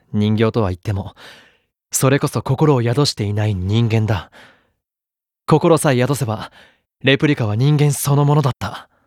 人形とは言っても、それこそ心を宿していない人間だ。心さえ宿せば、レプリカは人間そのものだった。